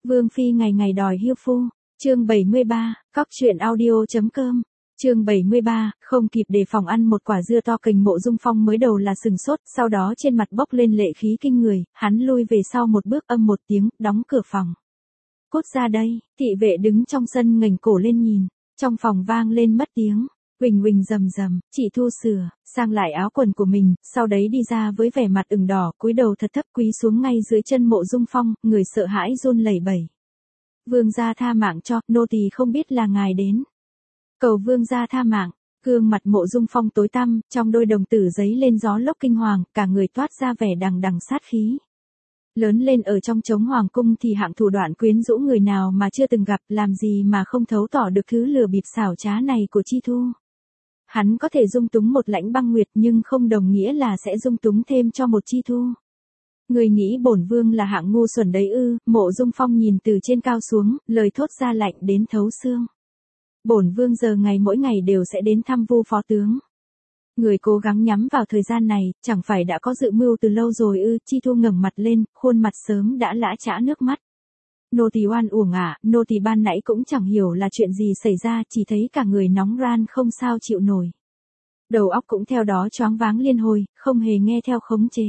Vương Phi ngày ngày đòi hiêu phu, chương 73, cóc truyện audio.com, chương 73, không kịp đề phòng ăn một quả dưa to cành Mộ Dung Phong mới đầu là sừng sốt, sau đó trên mặt bốc lên lệ khí kinh người, hắn lui về sau một bước âm một tiếng, đóng cửa phòng. Cút ra đây, thị vệ đứng trong sân ngẩng cổ lên nhìn, trong phòng vang lên mất tiếng. Huỳnh huỳnh rầm rầm, chị Thu sửa, sang lại áo quần của mình, sau đấy đi ra với vẻ mặt ửng đỏ, cúi đầu thật thấp quỳ xuống ngay dưới chân Mộ Dung Phong, người sợ hãi run lẩy bẩy. Vương gia tha mạng cho, nô tỳ không biết là ngài đến. Cầu vương gia tha mạng, gương mặt Mộ Dung Phong tối tăm, trong đôi đồng tử giấy lên gió lốc kinh hoàng, cả người toát ra vẻ đằng đằng sát khí. Lớn lên ở trong trống hoàng cung thì hạng thủ đoạn quyến rũ người nào mà chưa từng gặp, làm gì mà không thấu tỏ được thứ lừa bịp xảo trá này của Chi Thu. Hắn có thể dung túng một Lãnh Băng Nguyệt nhưng không đồng nghĩa là sẽ dung túng thêm cho một Chi Thu. Người nghĩ bổn vương là hạng ngu xuẩn đấy ư? Mộ Dung Phong nhìn từ trên cao xuống, lời thốt ra lạnh đến thấu xương. Bổn vương giờ ngày mỗi ngày đều sẽ đến thăm Vu phó tướng. Người cố gắng nhắm vào thời gian này, chẳng phải đã có dự mưu từ lâu rồi ư? Chi Thu ngẩng mặt lên, khuôn mặt sớm đã lã chã nước mắt. Nô tỳ oan uổng à, nô tỳ ban nãy cũng chẳng hiểu là chuyện gì xảy ra, chỉ thấy cả người nóng ran không sao chịu nổi. Đầu óc cũng theo đó choáng váng liên hồi, không hề nghe theo khống chế.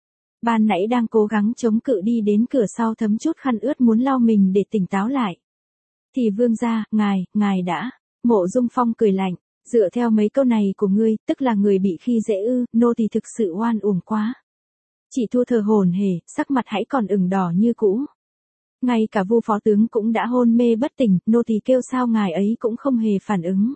Ban nãy đang cố gắng chống cự đi đến cửa sau thấm chút khăn ướt muốn lau mình để tỉnh táo lại. Thì vương gia, ngài đã. Mộ Dung Phong cười lạnh, dựa theo mấy câu này của ngươi, tức là người bị khi dễ ư? Nô tỳ thực sự oan uổng quá. Chỉ Thu thở hổn hển, sắc mặt hãy còn ửng đỏ như cũ. Ngay cả Vu phó tướng cũng đã hôn mê bất tỉnh, nô tỳ kêu sao ngài ấy cũng không hề phản ứng.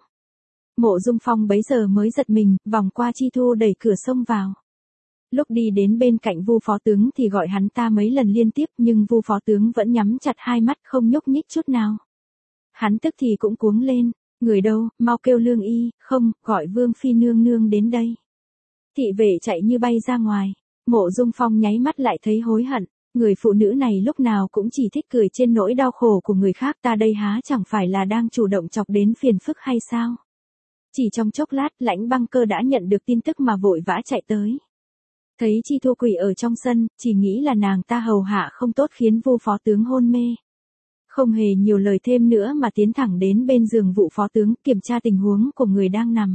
Mộ Dung Phong bấy giờ mới giật mình, vòng qua Chi Thu đẩy cửa xông vào. Lúc đi đến bên cạnh Vu phó tướng thì gọi hắn ta mấy lần liên tiếp, nhưng Vu phó tướng vẫn nhắm chặt hai mắt không nhúc nhích chút nào. Hắn tức thì cũng cuống lên, người đâu, mau kêu lương y, không, gọi Vương Phi nương nương đến đây. Thị vệ chạy như bay ra ngoài, Mộ Dung Phong nháy mắt lại thấy hối hận. Người phụ nữ này lúc nào cũng chỉ thích cười trên nỗi đau khổ của người khác, ta đây há chẳng phải là đang chủ động chọc đến phiền phức hay sao? Chỉ trong chốc lát, Lãnh Băng Cơ đã nhận được tin tức mà vội vã chạy tới. Thấy Chi Thu quỳ ở trong sân, chỉ nghĩ là nàng ta hầu hạ không tốt khiến Vu phó tướng hôn mê. Không hề nhiều lời thêm nữa mà tiến thẳng đến bên giường Vu phó tướng, kiểm tra tình huống của người đang nằm.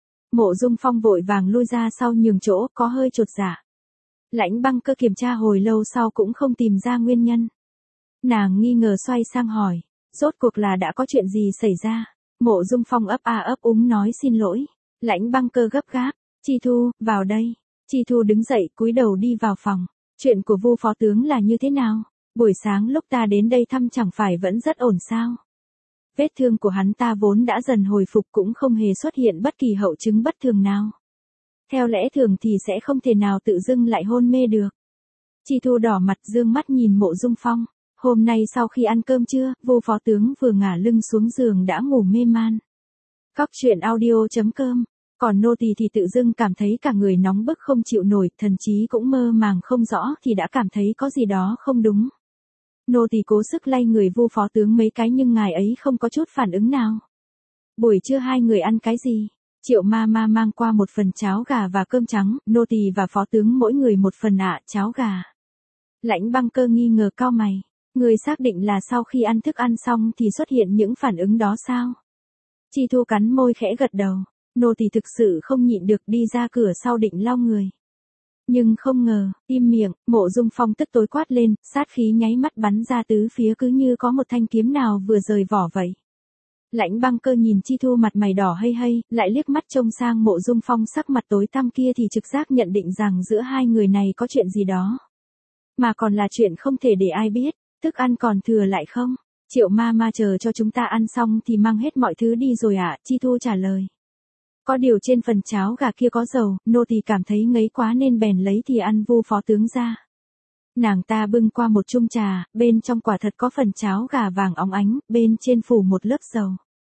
Mộ Dung Phong vội vàng lui ra sau nhường chỗ, có hơi chột dạ. Lãnh Băng Cơ kiểm tra hồi lâu sau cũng không tìm ra nguyên nhân. Nàng nghi ngờ xoay sang hỏi, rốt cuộc là đã có chuyện gì xảy ra? Mộ Dung Phong ấp a ấp úng nói xin lỗi. Lãnh Băng Cơ gấp gáp, Chi Thu, vào đây. Chi Thu đứng dậy cúi đầu đi vào phòng. Chuyện của Vu phó tướng là như thế nào? Buổi sáng lúc ta đến đây thăm chẳng phải vẫn rất ổn sao? Vết thương của hắn ta vốn đã dần hồi phục cũng không hề xuất hiện bất kỳ hậu chứng bất thường nào. Theo lẽ thường thì sẽ không thể nào tự dưng lại hôn mê được. Chi Thu đỏ mặt dương mắt nhìn Mộ Dung Phong. Hôm nay sau khi ăn cơm trưa, Vu phó tướng vừa ngả lưng xuống giường đã ngủ mê man. Cóc truyện audio.com. Còn nô tỳ thì tự dưng cảm thấy cả người nóng bức không chịu nổi, thần trí cũng mơ màng không rõ thì đã cảm thấy có gì đó không đúng. Nô tỳ cố sức lay người Vu phó tướng mấy cái nhưng ngài ấy không có chút phản ứng nào. Buổi trưa hai người ăn cái gì? Triệu ma ma mang qua một phần cháo gà và cơm trắng, nô tỳ và phó tướng mỗi người một phần cháo gà. Lãnh Băng Cơ nghi ngờ cau mày, người xác định là sau khi ăn thức ăn xong thì xuất hiện những phản ứng đó sao? Chi Thu cắn môi khẽ gật đầu, nô tỳ thực sự không nhịn được đi ra cửa sau định lau người. Nhưng không ngờ, im miệng, Mộ Dung Phong tức tối quát lên, sát khí nháy mắt bắn ra tứ phía cứ như có một thanh kiếm nào vừa rời vỏ vậy. Lãnh Băng Cơ nhìn Chi Thu mặt mày đỏ hây hây, lại liếc mắt trông sang Mộ Dung Phong sắc mặt tối tăm kia thì trực giác nhận định rằng giữa hai người này có chuyện gì đó. Mà còn là chuyện không thể để ai biết, thức ăn còn thừa lại không? Triệu ma ma chờ cho chúng ta ăn xong thì mang hết mọi thứ đi rồi ạ, Chi Thu trả lời. Có điều trên phần cháo gà kia có dầu, nô tỳ cảm thấy ngấy quá nên bèn lấy thì ăn Vu phó tướng ra. Nàng ta bưng qua một chung trà, bên trong quả thật có phần cháo gà vàng óng ánh, bên trên phủ một lớp dầu.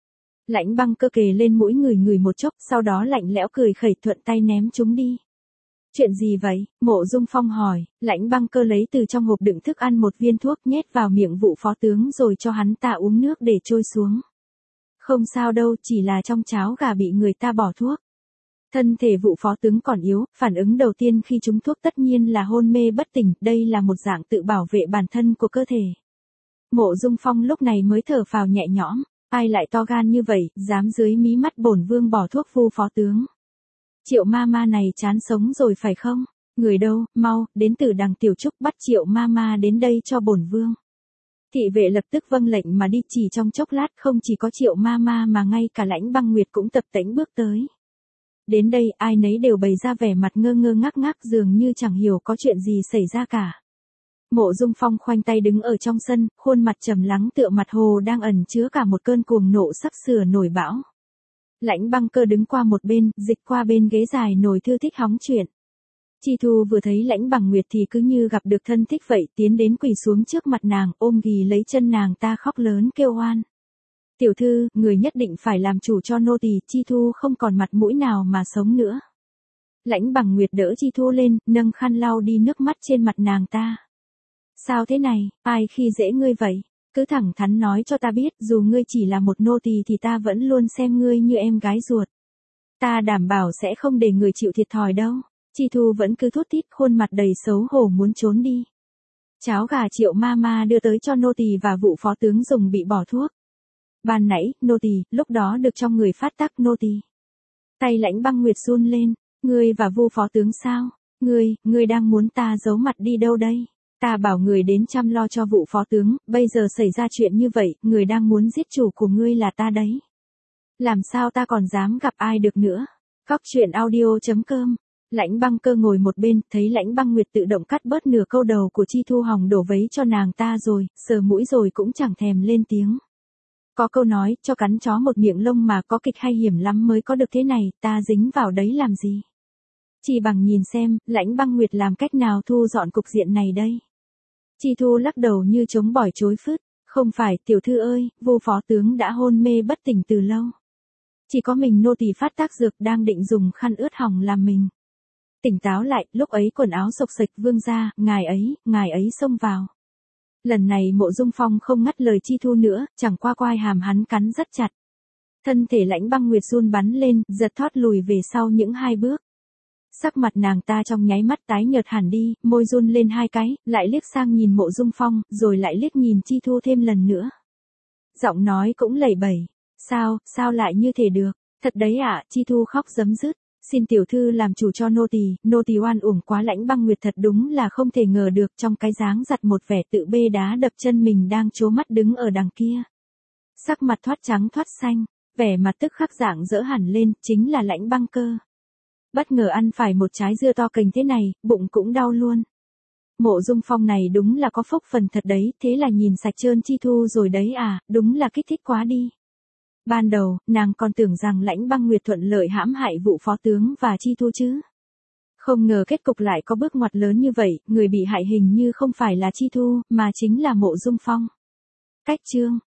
Lãnh Băng Cơ kề lên mũi người một chốc, sau đó lạnh lẽo cười khẩy thuận tay ném chúng đi. Chuyện gì vậy? Mộ Dung Phong hỏi. Lãnh Băng Cơ lấy từ trong hộp đựng thức ăn một viên thuốc nhét vào miệng Vu phó tướng rồi cho hắn ta uống nước để trôi xuống. Không sao đâu, chỉ là trong cháo gà bị người ta bỏ thuốc. Thân thể Vu phó tướng còn yếu, phản ứng đầu tiên khi trúng thuốc tất nhiên là hôn mê bất tỉnh, đây là một dạng tự bảo vệ bản thân của cơ thể. Mộ Dung Phong lúc này mới thở phào nhẹ nhõm, ai lại to gan như vậy, dám dưới mí mắt bổn vương bỏ thuốc Vu phó tướng. Triệu ma ma này chán sống rồi phải không? Người đâu, mau, đến từ Đằng Tiểu Trúc bắt Triệu ma ma đến đây cho bổn vương. Thị vệ lập tức vâng lệnh mà đi, chỉ trong chốc lát không chỉ có Triệu ma ma mà ngay cả Lãnh Băng Nguyệt cũng tập tễnh bước tới. Đến đây ai nấy đều bày ra vẻ mặt ngơ ngơ ngác ngác dường như chẳng hiểu có chuyện gì xảy ra cả. Mộ Dung Phong khoanh tay đứng ở trong sân, khuôn mặt trầm lắng tựa mặt hồ đang ẩn chứa cả một cơn cuồng nộ sắp sửa nổi bão. Lãnh Băng Cơ đứng qua một bên, dịch qua bên ghế dài ngồi thư thích hóng chuyện. Chi Thu vừa thấy Lãnh Bằng Nguyệt thì cứ như gặp được thân thích vậy, tiến đến quỳ xuống trước mặt nàng, ôm ghì lấy chân nàng ta khóc lớn kêu oan. Tiểu thư, người nhất định phải làm chủ cho nô tỳ. Chi Thu không còn mặt mũi nào mà sống nữa. Lãnh Bằng Nguyệt đỡ Chi Thu lên, nâng khăn lau đi nước mắt trên mặt nàng ta. Sao thế này, ai khi dễ ngươi vậy? Cứ thẳng thắn nói cho ta biết, dù ngươi chỉ là một nô tỳ thì ta vẫn luôn xem ngươi như em gái ruột. Ta đảm bảo sẽ không để người chịu thiệt thòi đâu. Chi Thu vẫn cứ thút thít, khuôn mặt đầy xấu hổ muốn trốn đi. Cháo gà Triệu ma ma đưa tới cho nô tỳ và vụ phó tướng dùng bị bỏ thuốc. Ban nãy, nô tỳ, lúc đó được trong người phát tác nô tỳ. Tay Lãnh Băng Nguyệt run lên, ngươi và Vu phó tướng sao? Ngươi đang muốn ta giấu mặt đi đâu đây? Ta bảo người đến chăm lo cho vụ phó tướng, bây giờ xảy ra chuyện như vậy, người đang muốn giết chủ của ngươi là ta đấy. Làm sao ta còn dám gặp ai được nữa? Góc truyện audio.com. Lãnh Băng Cơ ngồi một bên, thấy Lãnh Băng Nguyệt tự động cắt bớt nửa câu đầu của Chi Thu hòng đổ vấy cho nàng ta rồi, sờ mũi rồi cũng chẳng thèm lên tiếng. Có câu nói, cho cắn chó một miệng lông mà, có kịch hay hiểm lắm mới có được thế này, ta dính vào đấy làm gì? Chỉ bằng nhìn xem, Lãnh Băng Nguyệt làm cách nào thu dọn cục diện này đây? Chi Thu lắc đầu như chống bỏi chối phứt, không phải, tiểu thư ơi, Vu phó tướng đã hôn mê bất tỉnh từ lâu. Chỉ có mình nô tỳ phát tác dược đang định dùng khăn ướt hỏng làm mình. Tỉnh táo lại, lúc ấy quần áo xộc xệch vương ra, ngài ấy xông vào. Lần này Mộ Dung Phong không ngắt lời Chi Thu nữa, chẳng qua quai hàm hắn cắn rất chặt. Thân thể Lãnh Băng Nguyệt run bắn lên, giật thót lùi về sau những 2 bước. Sắc mặt nàng ta trong nháy mắt tái nhợt hẳn đi, môi run lên 2 cái, lại liếc sang nhìn Mộ Dung Phong, rồi lại liếc nhìn Chi Thu thêm lần nữa. Giọng nói cũng lẩy bẩy, sao lại như thế được, thật đấy ạ, Chi Thu khóc rấm rứt. Xin tiểu thư làm chủ cho nô tỳ oan uổng quá. Lãnh Băng Nguyệt thật đúng là không thể ngờ được, trong cái dáng giặt một vẻ tự bê đá đập chân mình đang trố mắt đứng ở đằng kia. Sắc mặt thoát trắng thoát xanh, vẻ mặt tức khắc rạng rỡ hẳn lên, chính là Lãnh Băng Cơ. Bất ngờ ăn phải một trái dưa to cành thế này, bụng cũng đau luôn. Mộ Dung Phong này đúng là có phúc phần thật đấy, thế là nhìn sạch trơn Chi Thu rồi đấy à, đúng là kích thích quá đi. Ban đầu, nàng còn tưởng rằng Lãnh Băng Nguyệt thuận lợi hãm hại vụ phó tướng và Chi Thu chứ. Không ngờ kết cục lại có bước ngoặt lớn như vậy, người bị hại hình như không phải là Chi Thu, mà chính là Mộ Dung Phong. Cách chương